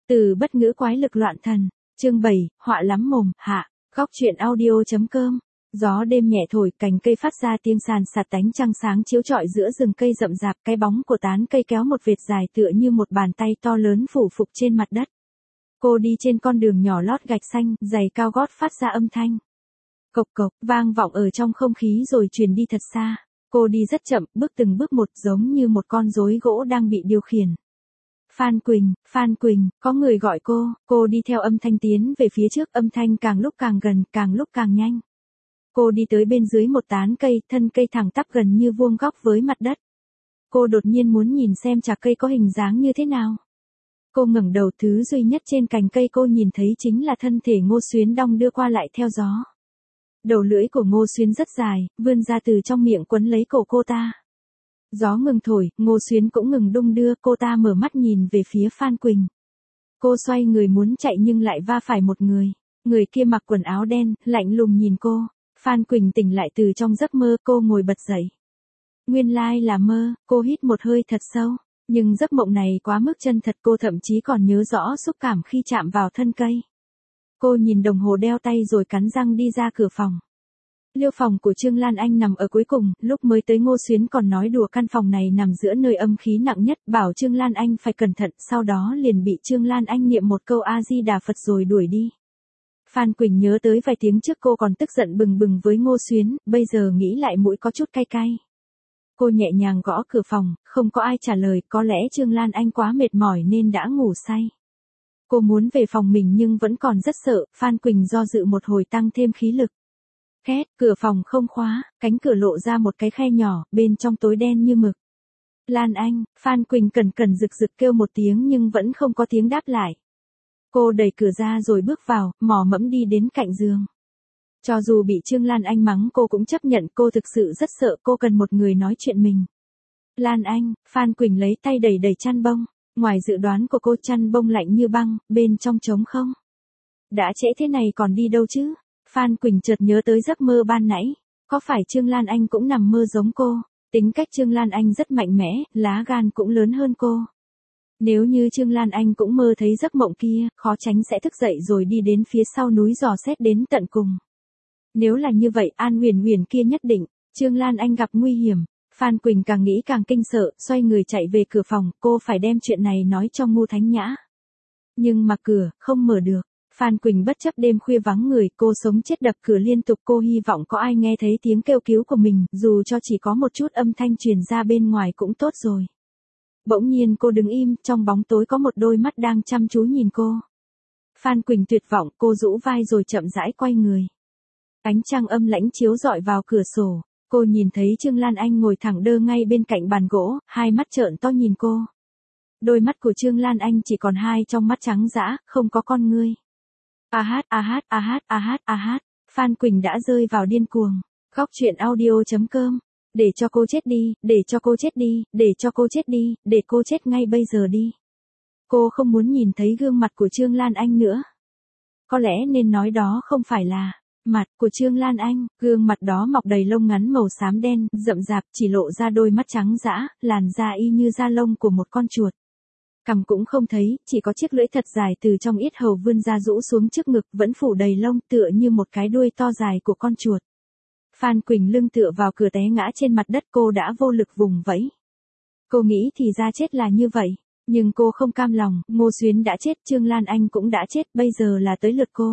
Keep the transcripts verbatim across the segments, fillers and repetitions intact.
Từ bất ngữ quái lực loạn thần, chương bảy, họa lắm mồm, hạ, góc truyện audio.com. Gió đêm nhẹ thổi, cành cây phát ra tiếng sàn sạt, tánh trăng sáng chiếu rọi giữa rừng cây rậm rạp, cái bóng của tán cây kéo một vệt dài tựa như một bàn tay to lớn phủ phục trên mặt đất. Cô đi trên con đường nhỏ lót gạch xanh, giày cao gót phát ra âm thanh cộc cộc, vang vọng ở trong không khí rồi truyền đi thật xa. Cô đi rất chậm, bước từng bước một, giống như một con rối gỗ đang bị điều khiển. Phan Quỳnh, Phan Quỳnh, có người gọi cô, cô đi theo âm thanh tiến về phía trước, âm thanh càng lúc càng gần, càng lúc càng nhanh. Cô đi tới bên dưới một tán cây, thân cây thẳng tắp gần như vuông góc với mặt đất. Cô đột nhiên muốn nhìn xem chạc cây có hình dáng như thế nào. Cô ngẩng đầu, thứ duy nhất trên cành cây cô nhìn thấy chính là thân thể Ngô Xuyến đong đưa qua lại theo gió. Đầu lưỡi của Ngô Xuyến rất dài, vươn ra từ trong miệng quấn lấy cổ cô ta. Gió ngừng thổi, Ngô Xuyến cũng ngừng đung đưa, cô ta mở mắt nhìn về phía Phan Quỳnh. Cô xoay người muốn chạy nhưng lại va phải một người. Người kia mặc quần áo đen, lạnh lùng nhìn cô. Phan Quỳnh tỉnh lại từ trong giấc mơ, cô ngồi bật dậy. Nguyên lai là mơ, cô hít một hơi thật sâu. Nhưng giấc mộng này quá mức chân thật, cô thậm chí còn nhớ rõ xúc cảm khi chạm vào thân cây. Cô nhìn đồng hồ đeo tay rồi cắn răng đi ra cửa phòng. Liêu phòng của Trương Lan Anh nằm ở cuối cùng, lúc mới tới Ngô Xuyến còn nói đùa căn phòng này nằm giữa nơi âm khí nặng nhất, bảo Trương Lan Anh phải cẩn thận, sau đó liền bị Trương Lan Anh niệm một câu A-di-đà Phật rồi đuổi đi. Phan Quỳnh nhớ tới vài tiếng trước cô còn tức giận bừng bừng với Ngô Xuyến, bây giờ nghĩ lại mũi có chút cay cay. Cô nhẹ nhàng gõ cửa phòng, không có ai trả lời, có lẽ Trương Lan Anh quá mệt mỏi nên đã ngủ say. Cô muốn về phòng mình nhưng vẫn còn rất sợ, Phan Quỳnh do dự một hồi tăng thêm khí lực. Két, cửa phòng không khóa, cánh cửa lộ ra một cái khe nhỏ, bên trong tối đen như mực. Lan Anh, Phan Quỳnh cẩn cẩn rực rực kêu một tiếng nhưng vẫn không có tiếng đáp lại. Cô đẩy cửa ra rồi bước vào, mò mẫm đi đến cạnh giường. Cho dù bị Trương Lan Anh mắng cô cũng chấp nhận, cô thực sự rất sợ, cô cần một người nói chuyện mình. Lan Anh, Phan Quỳnh lấy tay đẩy đẩy chăn bông, ngoài dự đoán của cô chăn bông lạnh như băng, bên trong trống không. Đã trễ thế này còn đi đâu chứ? Phan Quỳnh chợt nhớ tới giấc mơ ban nãy, có phải Trương Lan Anh cũng nằm mơ giống cô? Tính cách Trương Lan Anh rất mạnh mẽ, lá gan cũng lớn hơn cô. Nếu như Trương Lan Anh cũng mơ thấy giấc mộng kia, khó tránh sẽ thức dậy rồi đi đến phía sau núi dò xét đến tận cùng. Nếu là như vậy, An Huyền Huyền kia nhất định, Trương Lan Anh gặp nguy hiểm. Phan Quỳnh càng nghĩ càng kinh sợ, xoay người chạy về cửa phòng, cô phải đem chuyện này nói cho Ngô Thánh Nhã. Nhưng mà cửa, không mở được. Phan Quỳnh bất chấp đêm khuya vắng người, cô sống chết đập cửa liên tục, cô hy vọng có ai nghe thấy tiếng kêu cứu của mình, dù cho chỉ có một chút âm thanh truyền ra bên ngoài cũng tốt rồi. Bỗng nhiên cô đứng im, trong bóng tối có một đôi mắt đang chăm chú nhìn cô. Phan Quỳnh tuyệt vọng, cô rũ vai rồi chậm rãi quay người. Ánh trăng âm lãnh chiếu rọi vào cửa sổ, cô nhìn thấy Trương Lan Anh ngồi thẳng đơ ngay bên cạnh bàn gỗ, hai mắt trợn to nhìn cô. Đôi mắt của Trương Lan Anh chỉ còn hai trong mắt trắng dã, không có con ngươi. A hát, a hát, a hát, a hát, a hát, Phan Quỳnh đã rơi vào điên cuồng. Góc truyện audio.com. Để cho cô chết đi, để cho cô chết đi, để cho cô chết đi, để cô chết ngay bây giờ đi. Cô không muốn nhìn thấy gương mặt của Trương Lan Anh nữa. Có lẽ nên nói đó không phải là mặt của Trương Lan Anh, gương mặt đó mọc đầy lông ngắn màu xám đen, rậm rạp, chỉ lộ ra đôi mắt trắng dã, làn da y như da lông của một con chuột. Cằm cũng không thấy, chỉ có chiếc lưỡi thật dài từ trong yết hầu vươn ra rũ xuống trước ngực, vẫn phủ đầy lông, tựa như một cái đuôi to dài của con chuột. Phan Quỳnh lưng tựa vào cửa té ngã trên mặt đất, cô đã vô lực vùng vẫy. Cô nghĩ thì ra chết là như vậy, nhưng cô không cam lòng, Ngô Xuyến đã chết, Trương Lan Anh cũng đã chết, bây giờ là tới lượt cô.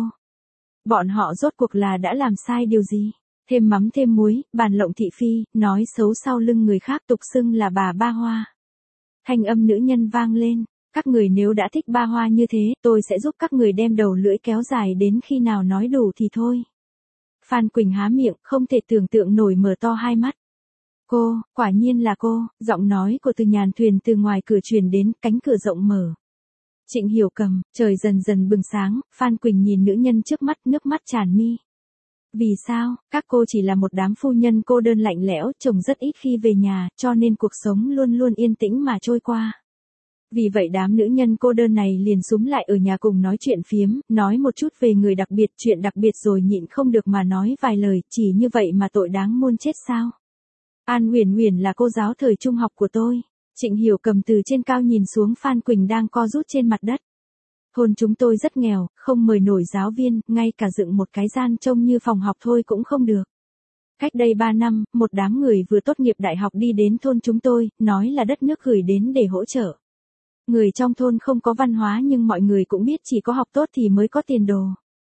Bọn họ rốt cuộc là đã làm sai điều gì? Thêm mắm thêm muối, bàn lộng thị phi, nói xấu sau lưng người khác, tục xưng là bà Ba Hoa. Thanh âm nữ nhân vang lên, các người nếu đã thích Ba Hoa như thế, tôi sẽ giúp các người đem đầu lưỡi kéo dài đến khi nào nói đủ thì thôi. Phan Quỳnh há miệng, không thể tưởng tượng nổi, mở to hai mắt. Cô, quả nhiên là cô, giọng nói của Từ Nhàn Thuyền từ ngoài cửa truyền đến, cánh cửa rộng mở. Trịnh Hiểu Cầm, trời dần dần bừng sáng, Phan Quỳnh nhìn nữ nhân trước mắt, nước mắt tràn mi. Vì sao, các cô chỉ là một đám phu nhân cô đơn lạnh lẽo, chồng rất ít khi về nhà, cho nên cuộc sống luôn luôn yên tĩnh mà trôi qua. Vì vậy đám nữ nhân cô đơn này liền súm lại ở nhà cùng nói chuyện phiếm, nói một chút về người đặc biệt, chuyện đặc biệt rồi nhịn không được mà nói vài lời, chỉ như vậy mà tội đáng muôn chết sao? An Huyền Huyền là cô giáo thời trung học của tôi. Trịnh Hiểu Cầm từ trên cao nhìn xuống Phan Quỳnh đang co rút trên mặt đất. Thôn chúng tôi rất nghèo, không mời nổi giáo viên, ngay cả dựng một cái gian trông như phòng học thôi cũng không được. Cách đây ba năm, một đám người vừa tốt nghiệp đại học đi đến thôn chúng tôi, nói là đất nước gửi đến để hỗ trợ. Người trong thôn không có văn hóa nhưng mọi người cũng biết chỉ có học tốt thì mới có tiền đồ.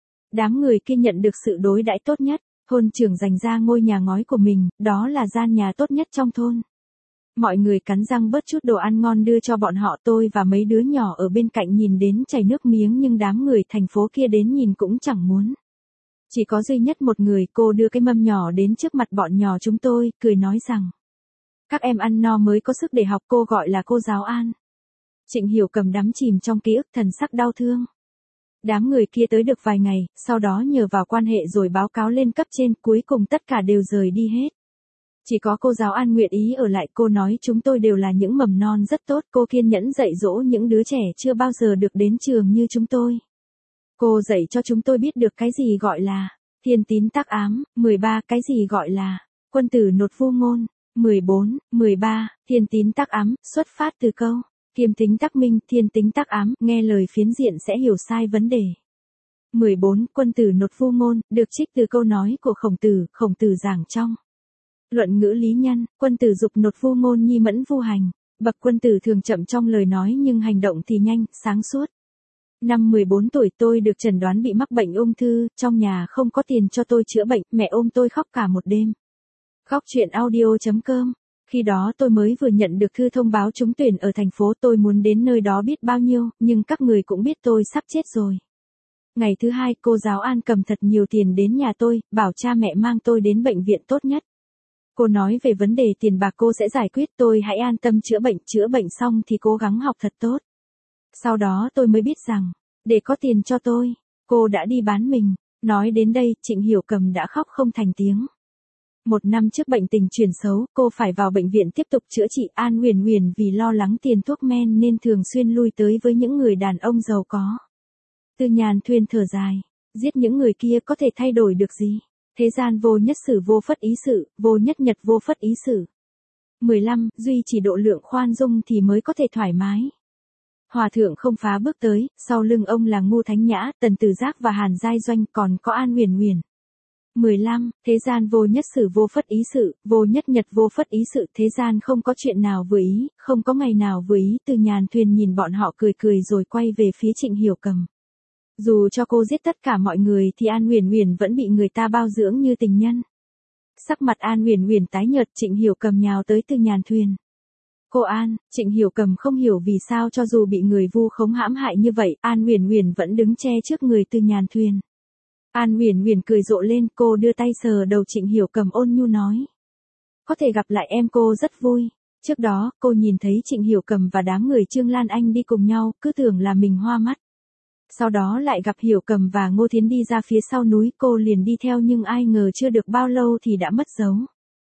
Đám người kia nhận được sự đối đãi tốt nhất, thôn trưởng dành ra ngôi nhà ngói của mình, đó là gian nhà tốt nhất trong thôn. Mọi người cắn răng bớt chút đồ ăn ngon đưa cho bọn họ, tôi và mấy đứa nhỏ ở bên cạnh nhìn đến chảy nước miếng nhưng đám người thành phố kia đến nhìn cũng chẳng muốn. Chỉ có duy nhất một người, cô đưa cái mâm nhỏ đến trước mặt bọn nhỏ chúng tôi, cười nói rằng các em ăn no mới có sức để học, cô gọi là cô giáo An. Trịnh Hiểu Cầm đắm chìm trong ký ức thần sắc đau thương. Đám người kia tới được vài ngày, sau đó nhờ vào quan hệ rồi báo cáo lên cấp trên, cuối cùng tất cả đều rời đi hết. Chỉ có cô giáo An nguyện ý ở lại, cô nói chúng tôi đều là những mầm non rất tốt, cô kiên nhẫn dạy dỗ những đứa trẻ chưa bao giờ được đến trường như chúng tôi. Cô dạy cho chúng tôi biết được cái gì gọi là thiên tín tắc ám, mười ba cái gì gọi là quân tử nột vu ngôn, mười bốn, mười ba, thiên tín tắc ám, xuất phát từ câu kiêm tính tắc minh, thiên tính tắc ám, nghe lời phiến diện sẽ hiểu sai vấn đề. mười bốn, quân tử nột vu ngôn, được trích từ câu nói của Khổng Tử, Khổng Tử giảng trong Luận ngữ lý nhân, quân tử dục nột vu ngôn nhi mẫn vu hành. Bậc quân tử thường chậm trong lời nói nhưng hành động thì nhanh, sáng suốt. Năm mười bốn tuổi tôi được chẩn đoán bị mắc bệnh ung thư, trong nhà không có tiền cho tôi chữa bệnh, mẹ ôm tôi khóc cả một đêm. Khóc chuyện audio chấm com. Khi đó tôi mới vừa nhận được thư thông báo trúng tuyển ở thành phố, tôi muốn đến nơi đó biết bao nhiêu, nhưng các người cũng biết tôi sắp chết rồi. Ngày thứ hai, cô giáo An cầm thật nhiều tiền đến nhà tôi, bảo cha mẹ mang tôi đến bệnh viện tốt nhất. Cô nói về vấn đề tiền bạc cô sẽ giải quyết, tôi hãy an tâm chữa bệnh, chữa bệnh xong thì cố gắng học thật tốt. Sau đó tôi mới biết rằng, để có tiền cho tôi, cô đã đi bán mình. Nói đến đây, Trịnh Hiểu Cầm đã khóc không thành tiếng. Một năm trước bệnh tình chuyển xấu, cô phải vào bệnh viện tiếp tục chữa trị. An Huyền Huyền vì lo lắng tiền thuốc men nên thường xuyên lui tới với những người đàn ông giàu có. Tư Nhàn Thuyên thở dài, giết những người kia có thể thay đổi được gì? Thế gian vô nhất sử vô phất ý sự, vô nhất nhật vô phất ý sự. mười lăm, duy chỉ độ lượng khoan dung thì mới có thể thoải mái. Hòa thượng không phá bước tới, sau lưng ông là Ngô Thánh Nhã, Tần Tử Giác và Hàn Giai Doanh, còn có An Huyền Huyền. mười lăm, thế gian vô nhất sử vô phất ý sự, vô nhất nhật vô phất ý sự, thế gian không có chuyện nào vừa ý, không có ngày nào vừa ý. Từ Nhàn Thuyền nhìn bọn họ cười cười rồi quay về phía Trịnh Hiểu Cầm. Dù cho cô giết tất cả mọi người thì An Huyền Huyền vẫn bị người ta bao dưỡng như tình nhân. Sắc mặt An Huyền Huyền tái nhợt, Trịnh Hiểu Cầm nhào tới Từ Nhàn Thuyền. Cô An, Trịnh Hiểu Cầm không hiểu vì sao cho dù bị người vu khống hãm hại như vậy, An Huyền Huyền vẫn đứng che trước người Từ Nhàn Thuyền. An Huyền Huyền cười rộ lên, cô đưa tay sờ đầu Trịnh Hiểu Cầm ôn nhu nói. Có thể gặp lại em cô rất vui. Trước đó, cô nhìn thấy Trịnh Hiểu Cầm và đám người Trương Lan Anh đi cùng nhau, cứ tưởng là mình hoa mắt. Sau đó lại gặp Hiểu Cầm và Ngô Thiến đi ra phía sau núi, cô liền đi theo nhưng ai ngờ chưa được bao lâu thì đã mất dấu.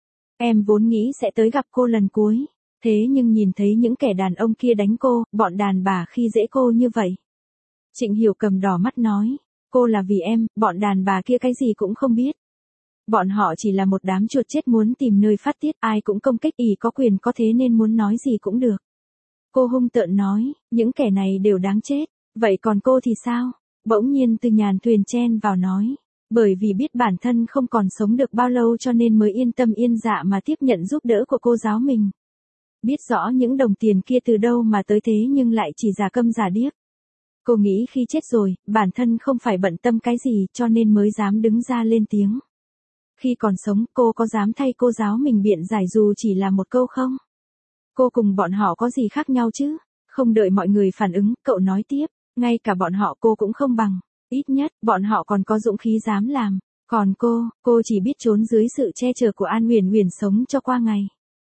Em vốn nghĩ sẽ tới gặp cô lần cuối. Thế nhưng nhìn thấy những kẻ đàn ông kia đánh cô, bọn đàn bà khi dễ cô như vậy. Trịnh Hiểu Cầm đỏ mắt nói, cô là vì em, bọn đàn bà kia cái gì cũng không biết. Bọn họ chỉ là một đám chuột chết muốn tìm nơi phát tiết, ai cũng công kích, ỷ có quyền có thế nên muốn nói gì cũng được. Cô hung tợn nói, những kẻ này đều đáng chết, vậy còn cô thì sao? Bỗng nhiên Từ Nhàn Thuyền chen vào nói, bởi vì biết bản thân không còn sống được bao lâu cho nên mới yên tâm yên dạ mà tiếp nhận giúp đỡ của cô giáo mình. Biết rõ những đồng tiền kia từ đâu mà tới thế nhưng lại chỉ giả câm giả điếc. Cô nghĩ khi chết rồi, bản thân không phải bận tâm cái gì cho nên mới dám đứng ra lên tiếng. Khi còn sống, cô có dám thay cô giáo mình biện giải dù chỉ là một câu không? Cô cùng bọn họ có gì khác nhau chứ? Không đợi mọi người phản ứng, cậu nói tiếp, ngay cả bọn họ cô cũng không bằng. Ít nhất, bọn họ còn có dũng khí dám làm. Còn cô, cô chỉ biết trốn dưới sự che chở của An Huyền Huyền sống cho qua ngày.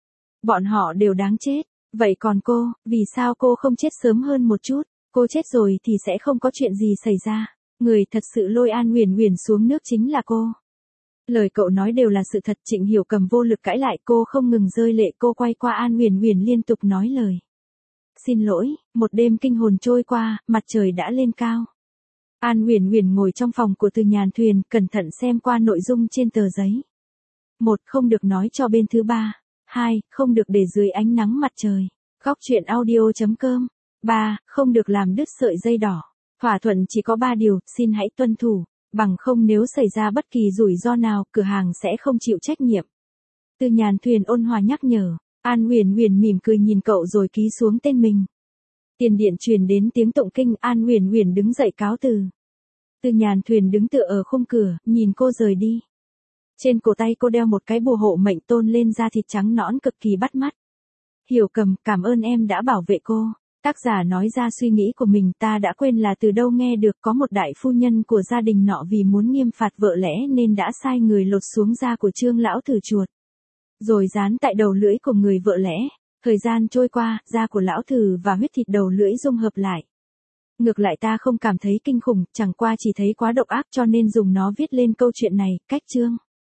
Bọn họ đều đáng chết. Vậy còn cô, vì sao cô không chết sớm hơn một chút? Cô chết rồi thì sẽ không có chuyện gì xảy ra. Người thật sự lôi An Huyền Huyền xuống nước chính là cô. Lời cậu nói đều là sự thật. Trịnh Hiểu Cầm vô lực cãi lại, cô không ngừng rơi lệ. Cô quay qua An Huyền Huyền liên tục nói lời xin lỗi. Một đêm kinh hồn trôi qua, mặt trời đã lên cao. An Huyền Huyền ngồi trong phòng của Từ Nhàn Thuyền, cẩn thận xem qua nội dung trên tờ giấy. Một, không được nói cho bên thứ ba. Hai, không được để dưới ánh nắng mặt trời. Góc chuyện audio chấm com. Ba, không được làm đứt sợi dây đỏ. Thỏa thuận chỉ có ba điều, xin hãy tuân thủ, bằng không nếu xảy ra bất kỳ rủi ro nào, cửa hàng sẽ không chịu trách nhiệm. Từ Nhàn Thuyền ôn hòa nhắc nhở, An Huyền Huyền mỉm cười nhìn cậu rồi ký xuống tên mình. Tiền điện truyền đến tiếng tụng kinh, An Huyền Huyền đứng dậy cáo từ. Từ Nhàn Thuyền đứng tựa ở khung cửa, nhìn cô rời đi. Trên cổ tay cô đeo một cái bùa hộ mệnh tôn lên da thịt trắng nõn cực kỳ bắt mắt. Hiểu Cầm, cảm ơn em đã bảo vệ cô. Tác giả nói ra suy nghĩ của mình, ta đã quên là từ đâu nghe được có một đại phu nhân của gia đình nọ vì muốn nghiêm phạt vợ lẽ nên đã sai người lột xuống da của Trương lão thử chuột. Rồi dán tại đầu lưỡi của người vợ lẽ. Thời gian trôi qua, da của lão thử và huyết thịt đầu lưỡi dung hợp lại. Ngược lại ta không cảm thấy kinh khủng, chẳng qua chỉ thấy quá độc ác cho nên dùng nó viết lên câu chuyện này, cách chương.